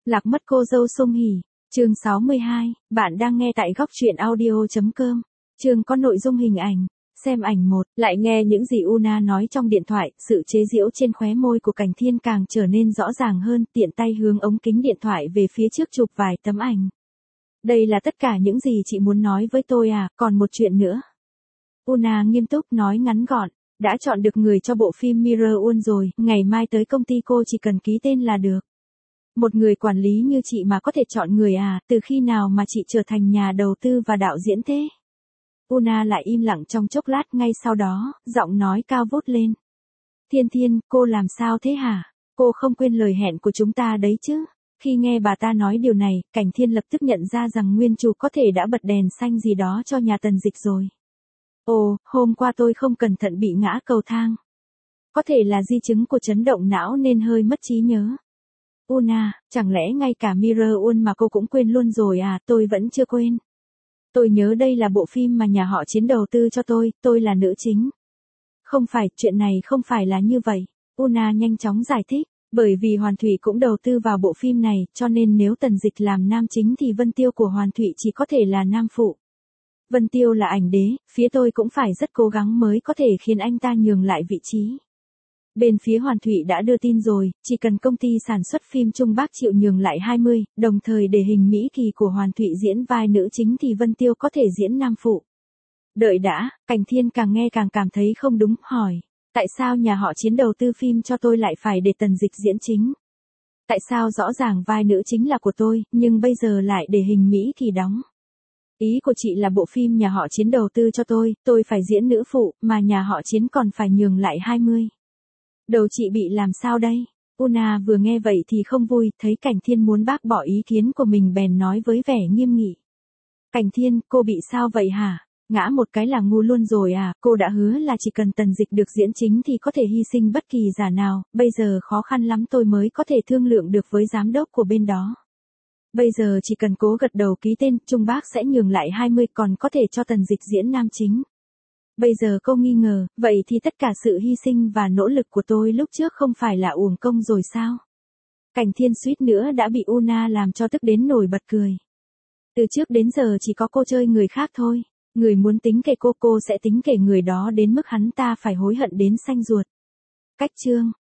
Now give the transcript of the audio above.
Lạc mất cô dâu Song Hỷ. Chương 62, bạn đang nghe tại góc truyện audio.com. Chương có nội dung hình ảnh. Xem ảnh 1, lại nghe những gì Una nói trong điện thoại, sự chế giễu trên khóe môi của Cảnh Thiên càng trở nên rõ ràng hơn, tiện tay hướng ống kính điện thoại về phía trước chụp vài tấm ảnh. Đây là tất cả những gì chị muốn nói với tôi à, còn một chuyện nữa. Una nghiêm túc nói ngắn gọn, đã chọn được người cho bộ phim Mirror World rồi, ngày mai tới công ty cô chỉ cần ký tên là được. Một người quản lý như chị mà có thể chọn người à, từ khi nào mà chị trở thành nhà đầu tư và đạo diễn thế? Una lại im lặng trong chốc lát, ngay sau đó, giọng nói cao vút lên. Thiên, cô làm sao thế hả? Cô không quên lời hẹn của chúng ta đấy chứ? Khi nghe bà ta nói điều này, Cảnh Thiên lập tức nhận ra rằng nguyên chủ có thể đã bật đèn xanh gì đó cho nhà Tần Dịch rồi. Ồ, hôm qua tôi không cẩn thận bị ngã cầu thang. Có thể là di chứng của chấn động não nên hơi mất trí nhớ. Una, chẳng lẽ ngay cả Mirror World mà cô cũng quên luôn rồi à? Tôi vẫn chưa quên. Tôi nhớ đây là bộ phim mà nhà họ Chiến đầu tư cho tôi là nữ chính. Không phải, chuyện này không phải là như vậy. Una nhanh chóng giải thích, bởi vì Hoàn Thụy cũng đầu tư vào bộ phim này, cho nên nếu Tần Dịch làm nam chính thì Vân Tiêu của Hoàn Thụy chỉ có thể là nam phụ. Vân Tiêu là ảnh đế, phía tôi cũng phải rất cố gắng mới có thể khiến anh ta nhường lại vị trí. Bên phía Hoàn Thụy đã đưa tin rồi, chỉ cần công ty sản xuất phim Trung Bắc chịu nhường lại 20, đồng thời để hình Mỹ Kỳ của Hoàn Thụy diễn vai nữ chính thì Vân Tiêu có thể diễn nam phụ. Đợi đã, Cảnh Thiên càng nghe càng cảm thấy không đúng, hỏi. Tại sao nhà họ Chiến đầu tư phim cho tôi lại phải để Tần Dịch diễn chính? Tại sao rõ ràng vai nữ chính là của tôi, nhưng bây giờ lại để hình Mỹ Kỳ đóng? Ý của chị là bộ phim nhà họ Chiến đầu tư cho tôi phải diễn nữ phụ, mà nhà họ Chiến còn phải nhường lại 20. Đầu chị bị làm sao đây? Una vừa nghe vậy thì không vui, thấy Cảnh Thiên muốn bác bỏ ý kiến của mình bèn nói với vẻ nghiêm nghị. Cảnh Thiên, cô bị sao vậy hả? Ngã một cái là ngu luôn rồi à? Cô đã hứa là chỉ cần Tần Dịch được diễn chính thì có thể hy sinh bất kỳ giả nào, bây giờ khó khăn lắm tôi mới có thể thương lượng được với giám đốc của bên đó. Bây giờ chỉ cần cố gật đầu ký tên, Trung Bác sẽ nhường lại 20 còn có thể cho Tần Dịch diễn nam chính. Bây giờ cô nghi ngờ, vậy thì tất cả sự hy sinh và nỗ lực của tôi lúc trước không phải là uổng công rồi sao? Cảnh Thiên suýt nữa đã bị Una làm cho tức đến nổi bật cười. Từ trước đến giờ chỉ có cô chơi người khác thôi, người muốn tính kể cô sẽ tính kể người đó đến mức hắn ta phải hối hận đến xanh ruột. Cách chương,